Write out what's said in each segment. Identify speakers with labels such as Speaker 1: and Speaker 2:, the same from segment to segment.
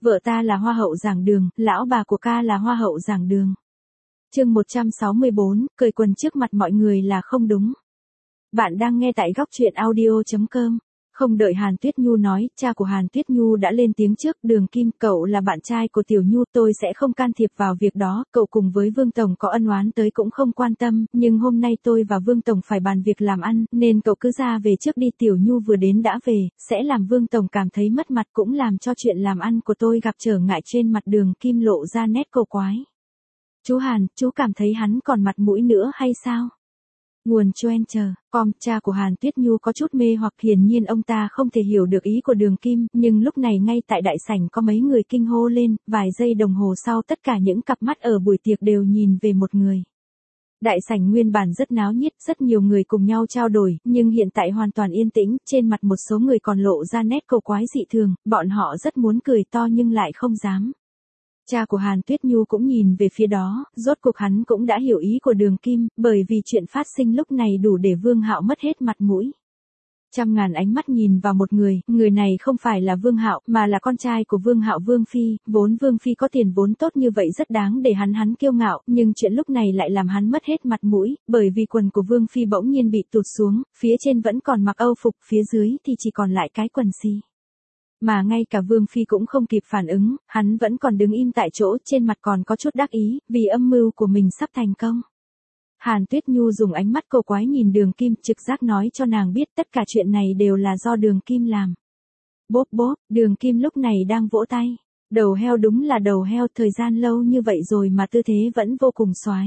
Speaker 1: Vợ ta là hoa hậu giảng đường, lão bà của ca là hoa hậu giảng đường. Chương 164, cởi quần trước mặt mọi người là không đúng. Bạn đang nghe tại góc truyện audio.com. Không đợi Hàn Tuyết Nhu nói, cha của Hàn Tuyết Nhu đã lên tiếng trước, Đường Kim, cậu là bạn trai của Tiểu Nhu, tôi sẽ không can thiệp vào việc đó, cậu cùng với Vương Tổng có ân oán tới cũng không quan tâm, nhưng hôm nay tôi và Vương Tổng phải bàn việc làm ăn, nên cậu cứ ra về trước đi. Tiểu Nhu vừa đến đã về, sẽ làm Vương Tổng cảm thấy mất mặt, cũng làm cho chuyện làm ăn của tôi gặp trở ngại. Trên mặt Đường Kim lộ ra nét cổ quái. Chú Hàn, chú cảm thấy hắn còn mặt mũi nữa hay sao? Nguồn Choen.com, cha của Hàn Tuyết Nhu có chút mê hoặc, hiển nhiên ông ta không thể hiểu được ý của Đường Kim, nhưng lúc này ngay tại đại sảnh có mấy người kinh hô lên, vài giây đồng hồ sau tất cả những cặp mắt ở buổi tiệc đều nhìn về một người. Đại sảnh nguyên bản rất náo nhiệt, rất nhiều người cùng nhau trao đổi, nhưng hiện tại hoàn toàn yên tĩnh, trên mặt một số người còn lộ ra nét cổ quái dị thường, bọn họ rất muốn cười to nhưng lại không dám. Cha của Hàn Tuyết Nhu cũng nhìn về phía đó, rốt cuộc hắn cũng đã hiểu ý của Đường Kim, bởi vì chuyện phát sinh lúc này đủ để Vương Hạo mất hết mặt mũi. Trăm ngàn ánh mắt nhìn vào một người này không phải là Vương Hạo, mà là con trai của Vương Hạo, Vương Phi, vốn Vương Phi có tiền vốn tốt như vậy rất đáng để hắn kiêu ngạo, nhưng chuyện lúc này lại làm hắn mất hết mặt mũi, bởi vì quần của Vương Phi bỗng nhiên bị tụt xuống, phía trên vẫn còn mặc âu phục, phía dưới thì chỉ còn lại cái quần xì. Mà ngay cả Vương Phi cũng không kịp phản ứng, hắn vẫn còn đứng im tại chỗ, trên mặt còn có chút đắc ý, vì âm mưu của mình sắp thành công. Hàn Tuyết Nhu dùng ánh mắt cổ quái nhìn Đường Kim, trực giác nói cho nàng biết tất cả chuyện này đều là do Đường Kim làm. Bốp bốp, Đường Kim lúc này đang vỗ tay. Đầu heo, đúng là đầu heo, thời gian lâu như vậy rồi mà tư thế vẫn vô cùng xoái.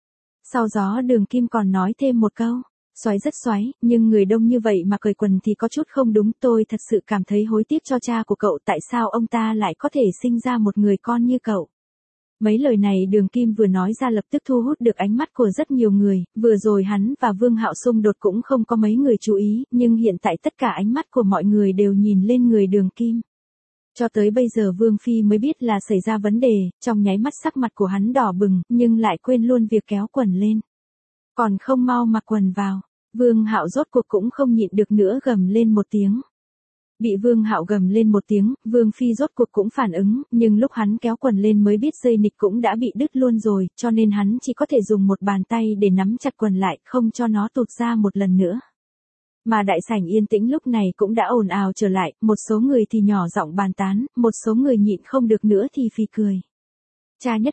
Speaker 1: Sau đó Đường Kim còn nói thêm một câu. Xoáy rất xoáy, nhưng người đông như vậy mà cởi quần thì có chút không đúng, tôi thật sự cảm thấy hối tiếc cho cha của cậu, tại sao ông ta lại có thể sinh ra một người con như cậu. Mấy lời này Đường Kim vừa nói ra lập tức thu hút được ánh mắt của rất nhiều người, vừa rồi hắn và Vương Hạo xung đột cũng không có mấy người chú ý, nhưng hiện tại tất cả ánh mắt của mọi người đều nhìn lên người Đường Kim. Cho tới bây giờ Vương Phi mới biết là xảy ra vấn đề, trong nháy mắt sắc mặt của hắn đỏ bừng, nhưng lại quên luôn việc kéo quần lên. Còn không mau mặc quần vào. Vương Hạo rốt cuộc cũng không nhịn được nữa, gầm lên một tiếng. Bị Vương Hạo gầm lên một tiếng, Vương Phi rốt cuộc cũng phản ứng, nhưng lúc hắn kéo quần lên mới biết dây nịt cũng đã bị đứt luôn rồi, cho nên hắn chỉ có thể dùng một bàn tay để nắm chặt quần lại, không cho nó tụt ra một lần nữa. Mà đại sảnh yên tĩnh lúc này cũng đã ồn ào trở lại, một số người thì nhỏ giọng bàn tán, một số người nhịn không được nữa thì phì cười. Cha, nhất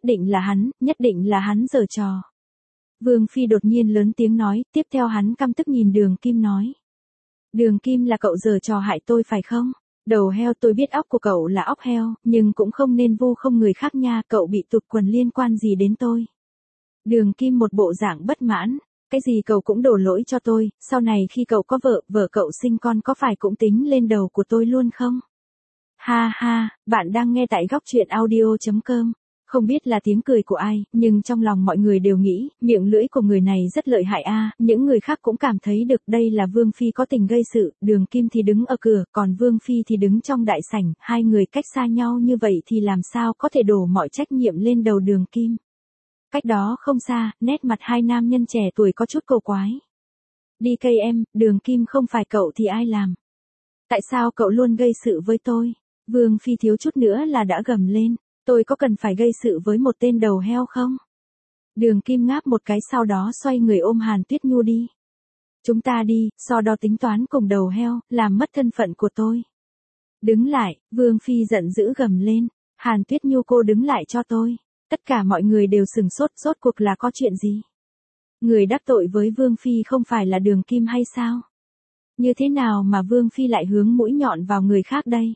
Speaker 1: định là hắn giở trò. Vương Phi đột nhiên lớn tiếng nói, tiếp theo hắn căm tức nhìn Đường Kim nói. Đường Kim, là cậu giở trò hại tôi phải không? Đầu heo, tôi biết óc của cậu là óc heo, nhưng cũng không nên vu khống người khác nha, cậu bị tụt quần liên quan gì đến tôi? Đường Kim một bộ dạng bất mãn, cái gì cậu cũng đổ lỗi cho tôi, sau này khi cậu có vợ cậu sinh con có phải cũng tính lên đầu của tôi luôn không? Ha ha, bạn đang nghe tại góc truyện audio.com. Không biết là tiếng cười của ai, nhưng trong lòng mọi người đều nghĩ, miệng lưỡi của người này rất lợi hại a. Những người khác cũng cảm thấy được đây là Vương Phi có tình gây sự, Đường Kim thì đứng ở cửa, còn Vương Phi thì đứng trong đại sảnh, hai người cách xa nhau như vậy thì làm sao có thể đổ mọi trách nhiệm lên đầu Đường Kim. Cách đó không xa, nét mặt hai nam nhân trẻ tuổi có chút cổ quái. Đi cây em, Đường Kim, không phải cậu thì ai làm? Tại sao cậu luôn gây sự với tôi? Vương Phi thiếu chút nữa là đã gầm lên. Tôi có cần phải gây sự với một tên đầu heo không? Đường Kim ngáp một cái, sau đó xoay người ôm Hàn Tuyết Nhu đi. Chúng ta đi, so đo tính toán cùng đầu heo, làm mất thân phận của tôi. Đứng lại, Vương Phi giận dữ gầm lên. Hàn Tuyết Nhu, cô đứng lại cho tôi. Tất cả mọi người đều sừng sốt, rốt cuộc là có chuyện gì? Người đắc tội với Vương Phi không phải là Đường Kim hay sao? Như thế nào mà Vương Phi lại hướng mũi nhọn vào người khác đây?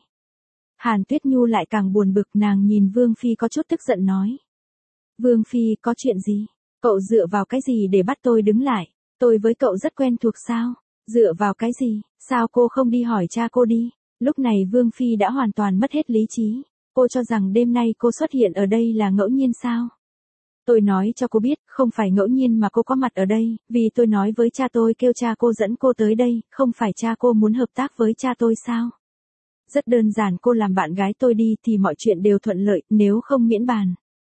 Speaker 1: Hàn Tuyết Nhu lại càng buồn bực, nàng nhìn Vương Phi có chút tức giận nói. Vương Phi, có chuyện gì? Cậu dựa vào cái gì để bắt tôi đứng lại? Tôi với cậu rất quen thuộc sao? Dựa vào cái gì? Sao cô không đi hỏi cha cô đi? Lúc này Vương Phi đã hoàn toàn mất hết lý trí. Cô cho rằng đêm nay cô xuất hiện ở đây là ngẫu nhiên sao? Tôi nói cho cô biết, không phải ngẫu nhiên mà cô có mặt ở đây, vì tôi nói với cha tôi kêu cha cô dẫn cô tới đây, không phải cha cô muốn hợp tác với cha tôi sao? Rất đơn giản, cô làm bạn gái tôi đi thì mọi chuyện đều thuận lợi, nếu không miễn bàn.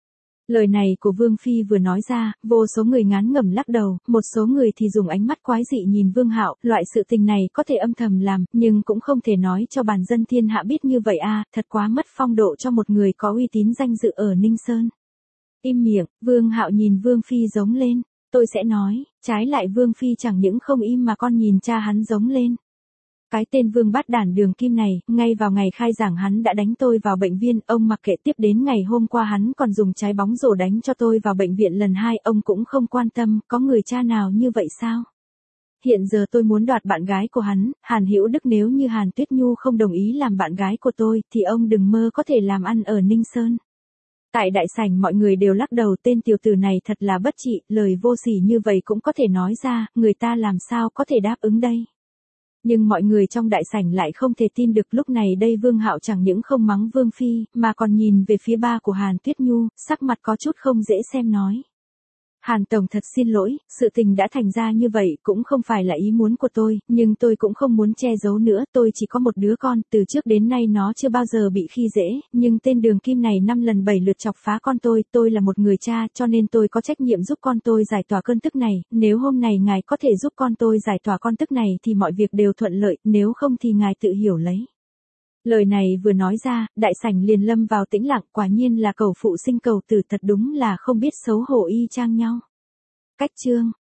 Speaker 1: Lời này của Vương Phi vừa nói ra, vô số người ngán ngẩm lắc đầu, một số người thì dùng ánh mắt quái dị nhìn Vương Hạo, loại sự tình này có thể âm thầm làm, nhưng cũng không thể nói cho bàn dân thiên hạ biết như vậy a, thật quá mất phong độ cho một người có uy tín danh dự ở Ninh Sơn. Im miệng, Vương Hạo nhìn Vương Phi giống lên, tôi sẽ nói, trái lại Vương Phi chẳng những không im mà con nhìn cha hắn giống lên. Cái tên Vương Bát Đản Đường Kim này, ngay vào ngày khai giảng hắn đã đánh tôi vào bệnh viện, ông mặc kệ, tiếp đến ngày hôm qua hắn còn dùng trái bóng rổ đánh cho tôi vào bệnh viện lần 2, ông cũng không quan tâm, có người cha nào như vậy sao? Hiện giờ tôi muốn đoạt bạn gái của hắn, Hàn Hữu Đức, nếu như Hàn Tuyết Nhu không đồng ý làm bạn gái của tôi, thì ông đừng mơ có thể làm ăn ở Ninh Sơn. Tại đại sảnh mọi người đều lắc đầu, tên tiểu tử này thật là bất trị, lời vô sỉ như vậy cũng có thể nói ra, người ta làm sao có thể đáp ứng đây. Nhưng mọi người trong đại sảnh lại không thể tin được, lúc này đây Vương Hạo chẳng những không mắng Vương Phi, mà còn nhìn về phía ba của Hàn Tuyết Nhu, sắc mặt có chút không dễ xem nói. Hàn Tổng thật xin lỗi, sự tình đã thành ra như vậy cũng không phải là ý muốn của tôi, nhưng tôi cũng không muốn che giấu nữa, tôi chỉ có một đứa con, từ trước đến nay nó chưa bao giờ bị khi dễ, nhưng tên Đường Kim này 5 lần 7 lượt chọc phá con tôi là một người cha cho nên tôi có trách nhiệm giúp con tôi giải tỏa cơn tức này, nếu hôm nay ngài có thể giúp con tôi giải tỏa con tức này thì mọi việc đều thuận lợi, nếu không thì ngài tự hiểu lấy. Lời này vừa nói ra, đại sảnh liền lâm vào tĩnh lặng, quả nhiên là cầu phụ sinh cầu tử, thật đúng là không biết xấu hổ y chang nhau. Cách chương